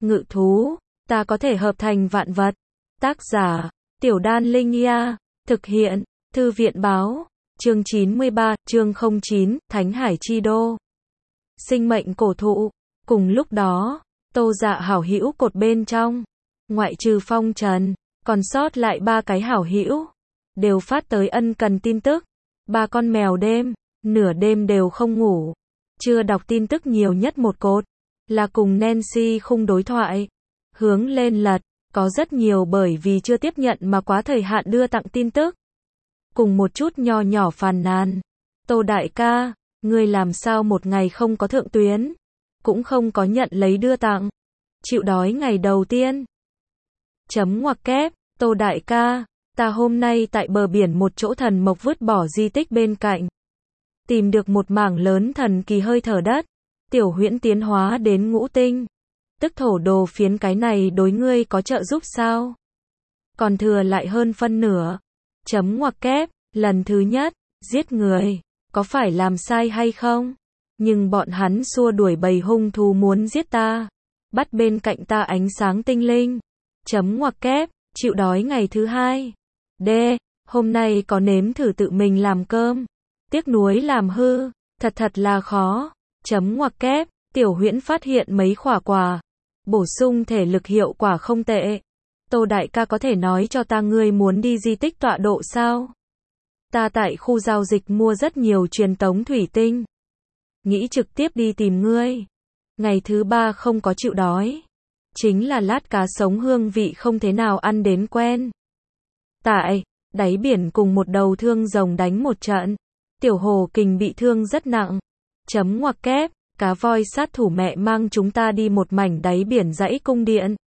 ngự thú, ta có thể hợp thành vạn vật. Tác giả, Tiểu Đan Linh Ia, thực hiện, Thư viện báo, chương 93, chương 09, Thánh Hải Chi Đô. Sinh mệnh cổ thụ, cùng lúc đó, Tô Dạ hảo hữu cột bên trong, ngoại trừ Phong Trần, còn sót lại 3 cái hảo hữu, đều phát tới ân cần tin tức. 3 con mèo đêm, nửa đêm đều không ngủ, chưa đọc tin tức nhiều nhất một cột, là cùng Nancy khung đối thoại, hướng lên lật, có rất nhiều bởi vì chưa tiếp nhận mà quá thời hạn đưa tặng tin tức. Cùng một chút nho nhỏ phàn nàn, Tô đại ca, ngươi làm sao một ngày không có thượng tuyến, cũng không có nhận lấy đưa tặng, chịu đói ngày đầu tiên. Chấm ngoặc kép, Tô đại ca, ta hôm nay tại bờ biển một chỗ thần mộc vứt bỏ di tích bên cạnh, tìm được một mảng lớn thần kỳ hơi thở đất, tiểu huyễn tiến hóa đến ngũ tinh, tức thổ đồ phiến, cái này đối ngươi có trợ giúp sao? Còn thừa lại hơn phân nửa. Chấm ngoặc kép, lần thứ nhất, giết người, có phải làm sai hay không? Nhưng bọn hắn xua đuổi bầy hung thú muốn giết ta, bắt bên cạnh ta ánh sáng tinh linh. Chấm ngoặc kép, chịu đói ngày thứ hai. D. Hôm nay có nếm thử tự mình làm cơm, tiếc nuối làm hư, thật là khó. Chấm ngoặc kép, tiểu huyễn phát hiện mấy quả, bổ sung thể lực hiệu quả không tệ. Tô đại ca có thể nói cho ta ngươi muốn đi di tích tọa độ sao? Ta tại khu giao dịch mua rất nhiều truyền tống thủy tinh, nghĩ trực tiếp đi tìm ngươi. Ngày thứ 3 không có chịu đói, chính là lát cá sống hương vị không thế nào ăn đến quen. Tại đáy biển cùng một đầu thương rồng đánh một trận, tiểu hồ kình bị thương rất nặng. Chấm ngoặc kép, cá voi sát thủ mẹ mang chúng ta đi một mảnh đáy biển dãy cung điện.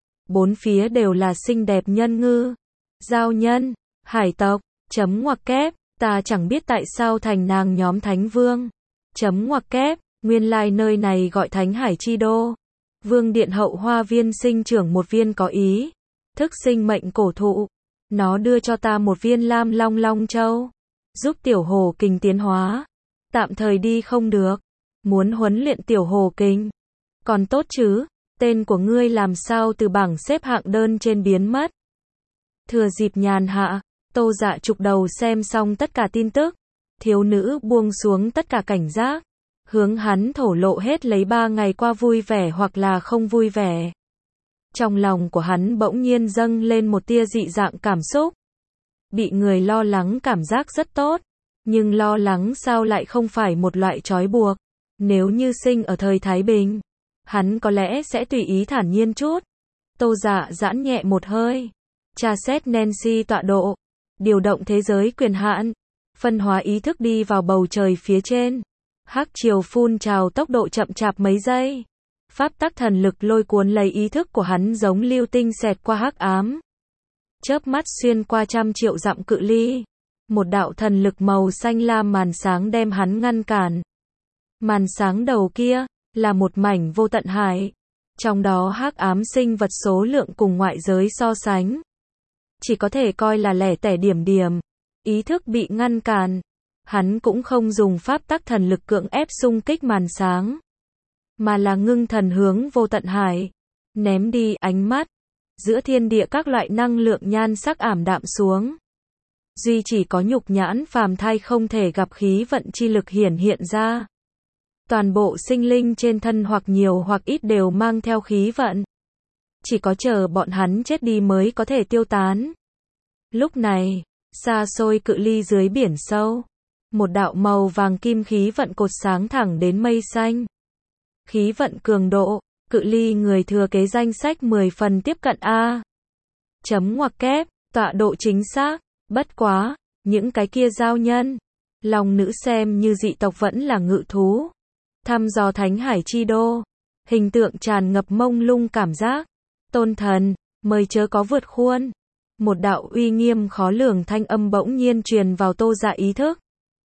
4 phía đều là xinh đẹp nhân ngư, giao nhân, hải tộc. Chấm ngoặc kép, ta chẳng biết tại sao thành nàng nhóm thánh vương. Chấm ngoặc kép, nguyên lai nơi này gọi Thánh Hải Chi Đô. Vương điện hậu hoa viên sinh trưởng một viên có ý thức sinh mệnh cổ thụ, nó đưa cho ta một viên lam long long châu, giúp tiểu hồ kình tiến hóa. Tạm thời đi không được, muốn huấn luyện tiểu hồ kình. Còn tốt chứ, tên của ngươi làm sao từ bảng xếp hạng đơn trên biến mất. Thừa dịp nhàn hạ, Tô Dạ chụp đầu xem xong tất cả tin tức, thiếu nữ buông xuống tất cả cảnh giác, hướng hắn thổ lộ hết lấy 3 ngày qua vui vẻ hoặc là không vui vẻ. Trong lòng của hắn bỗng nhiên dâng lên một tia dị dạng cảm xúc. Bị người lo lắng cảm giác rất tốt, nhưng lo lắng sao lại không phải một loại trói buộc. Nếu như sinh ở thời Thái Bình, hắn có lẽ sẽ tùy ý thản nhiên chút. Tô Dạ giãn nhẹ một hơi, tra xét Nancy tọa độ, điều động thế giới quyền hạn, phân hóa ý thức đi vào bầu trời phía trên. Hắc triều phun trào tốc độ chậm chạp mấy giây. Pháp tắc thần lực lôi cuốn lấy ý thức của hắn giống lưu tinh xẹt qua hắc ám, chớp mắt xuyên qua trăm triệu dặm cự ly. Một đạo thần lực màu xanh lam màn sáng đem hắn ngăn cản. Màn sáng đầu kia là một mảnh vô tận hải, trong đó hắc ám sinh vật số lượng cùng ngoại giới so sánh chỉ có thể coi là lẻ tẻ điểm điểm. Ý thức bị ngăn cản, hắn cũng không dùng pháp tắc thần lực cưỡng ép xung kích màn sáng, mà là ngưng thần hướng vô tận hải, ném đi ánh mắt. Giữa thiên địa các loại năng lượng nhan sắc ảm đạm xuống, duy chỉ có nhục nhãn phàm thai không thể gặp khí vận chi lực hiển hiện ra. Toàn bộ sinh linh trên thân hoặc nhiều hoặc ít đều mang theo khí vận, chỉ có chờ bọn hắn chết đi mới có thể tiêu tán. Lúc này, xa xôi cự ly dưới biển sâu, một đạo màu vàng kim khí vận cột sáng thẳng đến mây xanh. Khí vận cường độ, cự ly người thừa kế danh sách 10 phần tiếp cận A. Chấm ngoặc kép, tọa độ chính xác, bất quá, những cái kia giao nhân, lòng nữ xem như dị tộc vẫn là ngự thú. Thăm dò Thánh Hải Chi Đô, hình tượng tràn ngập mông lung cảm giác. Tôn thần, mời chớ có vượt khuôn. Một đạo uy nghiêm khó lường thanh âm bỗng nhiên truyền vào Tô Dạ ý thức.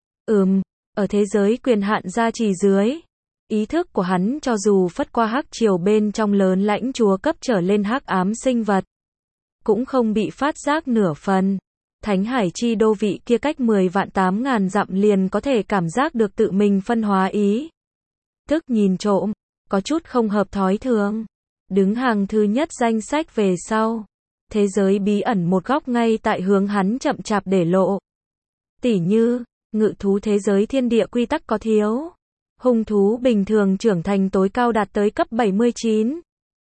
Ở thế giới quyền hạn gia trì dưới, ý thức của hắn cho dù phất qua hắc triều bên trong lớn lãnh chúa cấp trở lên hắc ám sinh vật, cũng không bị phát giác nửa phần. Thánh Hải Chi Đô vị kia cách 10.800.000 dặm liền có thể cảm giác được tự mình phân hóa ý thức nhìn trộm, có chút không hợp thói thường. Đứng hàng thứ nhất danh sách về sau. Thế giới bí ẩn một góc ngay tại hướng hắn chậm chạp để lộ. Tỉ như, ngự thú thế giới thiên địa quy tắc có thiếu. Hung thú bình thường trưởng thành tối cao đạt tới cấp 79.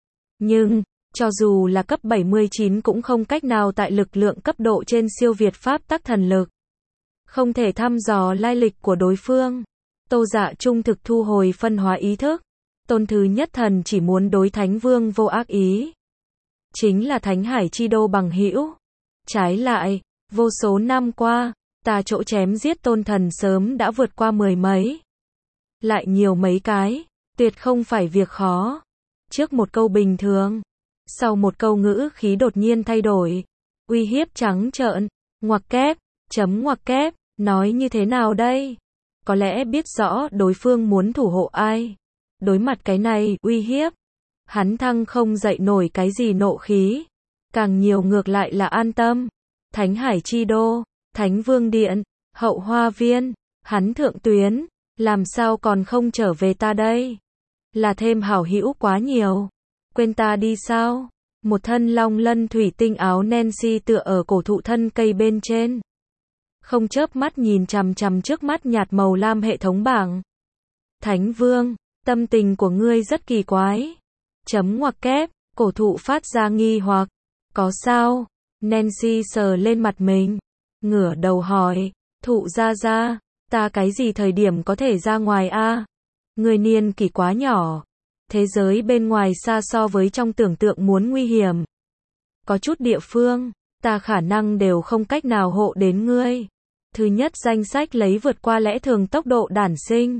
Nhưng, cho dù là cấp 79 cũng không cách nào tại lực lượng cấp độ trên siêu việt pháp tắc thần lực. Không thể thăm dò lai lịch của đối phương. Tô Dạ trung thực thu hồi phân hóa ý thức. Tôn thứ nhất thần chỉ muốn đối Thánh Vương vô ác ý. Chính là Thánh Hải Chi Đô bằng hữu. Trái lại, vô số năm qua, ta chỗ chém giết tôn thần sớm đã vượt qua 10 mấy. Lại nhiều mấy cái, tuyệt không phải việc khó. Trước một câu bình thường, sau một câu ngữ khí đột nhiên thay đổi. Uy hiếp trắng trợn, ngoặc kép, chấm ngoặc kép, nói như thế nào đây? Có lẽ biết rõ đối phương muốn thủ hộ ai. Đối mặt cái này, uy hiếp. Hắn thăng không dậy nổi cái gì nộ khí. Càng nhiều ngược lại là an tâm. Thánh Hải Chi Đô, Thánh Vương Điện, Hậu Hoa Viên, hắn thượng tuyến, làm sao còn không trở về ta đây? Là thêm hảo hữu quá nhiều. Quên ta đi sao? Một thân long lân thủy tinh áo Nancy tựa ở cổ thụ thân cây bên trên. Không chớp mắt nhìn chằm chằm trước mắt nhạt màu lam hệ thống bảng. Thánh Vương, tâm tình của ngươi rất kỳ quái. Chấm ngoặc kép, cổ thụ phát ra nghi hoặc. Có sao? Nancy sờ lên mặt mình. Ngửa đầu hỏi, thụ ra, ta cái gì thời điểm có thể ra ngoài a? Người niên kỷ quá nhỏ. Thế giới bên ngoài xa so với trong tưởng tượng muốn nguy hiểm. Có chút địa phương, ta khả năng đều không cách nào hộ đến ngươi. Thứ nhất danh sách lấy vượt qua lẽ thường tốc độ đản sinh.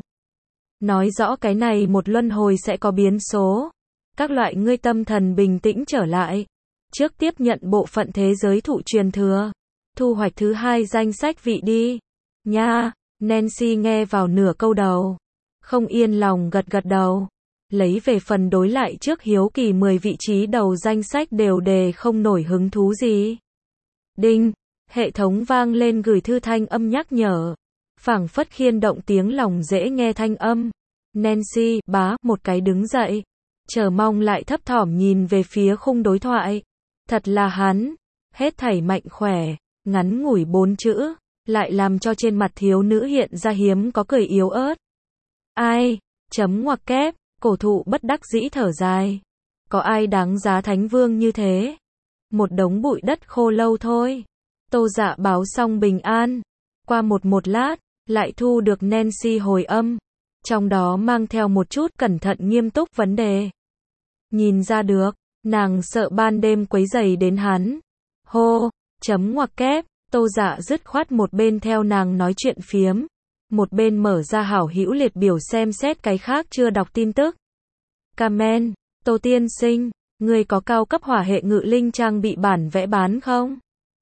Nói rõ cái này một luân hồi sẽ có biến số. Các loại ngươi tâm thần bình tĩnh trở lại. Trước tiếp nhận bộ phận thế giới thụ truyền thừa. Thu hoạch thứ hai danh sách vị đi. Nha, Nancy nghe vào nửa câu đầu. Không yên lòng gật gật đầu. Lấy về phần đối lại trước hiếu kỳ 10 vị trí đầu danh sách đều đề không nổi hứng thú gì. Đinh, hệ thống vang lên gửi thư thanh âm nhắc nhở. Phảng phất khiên động tiếng lòng dễ nghe thanh âm. Nancy, bá, một cái đứng dậy. Chờ mong lại thấp thỏm nhìn về phía khung đối thoại. Thật là hắn. Hết thảy mạnh khỏe. Ngắn ngủi 4 chữ. Lại làm cho trên mặt thiếu nữ hiện ra hiếm có cười yếu ớt. Ai? Chấm ngoặc kép. Cổ thụ bất đắc dĩ thở dài. Có ai đáng giá Thánh Vương như thế? Một đống bụi đất khô lâu thôi. Tô Dạ báo xong bình an. Qua một lát, lại thu được Nancy hồi âm. Trong đó mang theo một chút cẩn thận nghiêm túc vấn đề. Nhìn ra được, nàng sợ ban đêm quấy rầy đến hắn. Hô, chấm ngoặc kép, Tô Dạ dứt khoát một bên theo nàng nói chuyện phiếm. Một bên mở ra hảo hữu liệt biểu xem xét cái khác chưa đọc tin tức. Comment, Tô tiên sinh, người có cao cấp hỏa hệ ngự linh trang bị bản vẽ bán không?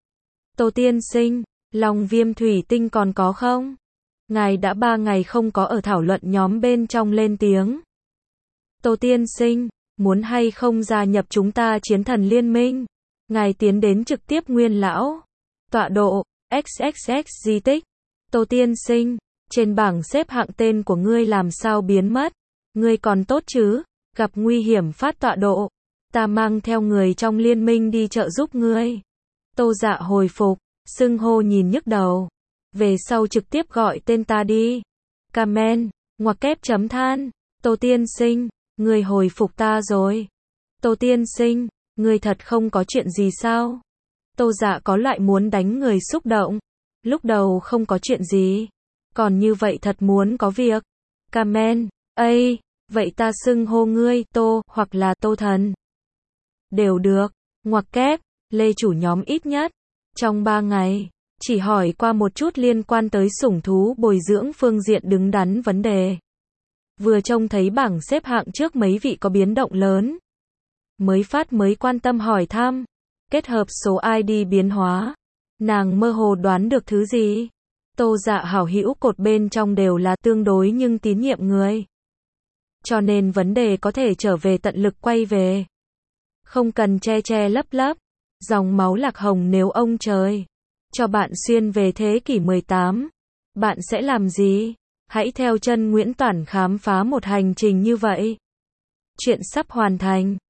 Tô tiên sinh, lòng viêm thủy tinh còn có không? Ngài đã 3 ngày không có ở thảo luận nhóm bên trong lên tiếng. Tô tiên sinh, muốn hay không gia nhập chúng ta chiến thần liên minh? Ngài tiến đến trực tiếp nguyên lão. Tọa độ, XXX di tích. Tô tiên sinh, trên bảng xếp hạng tên của ngươi làm sao biến mất? Ngươi còn tốt chứ? Gặp nguy hiểm phát tọa độ. Ta mang theo người trong liên minh đi trợ giúp ngươi. Tô Dạ hồi phục, xưng hô nhìn nhức đầu. Về sau trực tiếp gọi tên ta đi. Comment, ngoặc kép chấm than. Tô tiên sinh, ngươi hồi phục ta rồi. Tô tiên sinh, ngươi thật không có chuyện gì sao? Tô Dạ có loại muốn đánh người xúc động. Lúc đầu không có chuyện gì. Còn như vậy thật muốn có việc. Comment, ây, vậy ta xưng hô ngươi Tô hoặc là Tô thần. Đều được. Ngoặc kép, Lê chủ nhóm ít nhất. Trong 3 ngày, chỉ hỏi qua một chút liên quan tới sủng thú bồi dưỡng phương diện đứng đắn vấn đề. Vừa trông thấy bảng xếp hạng trước mấy vị có biến động lớn. Mới quan tâm hỏi thăm. Kết hợp số ID biến hóa. Nàng mơ hồ đoán được thứ gì. Tô Dạ hảo hữu cột bên trong đều là tương đối nhưng tín nhiệm người. Cho nên vấn đề có thể trở về tận lực quay về. Không cần che lấp lấp. Dòng máu lạc hồng nếu ông trời cho bạn xuyên về thế kỷ 18, bạn sẽ làm gì? Hãy theo chân Nguyễn Toản khám phá một hành trình như vậy. Chuyện sắp hoàn thành.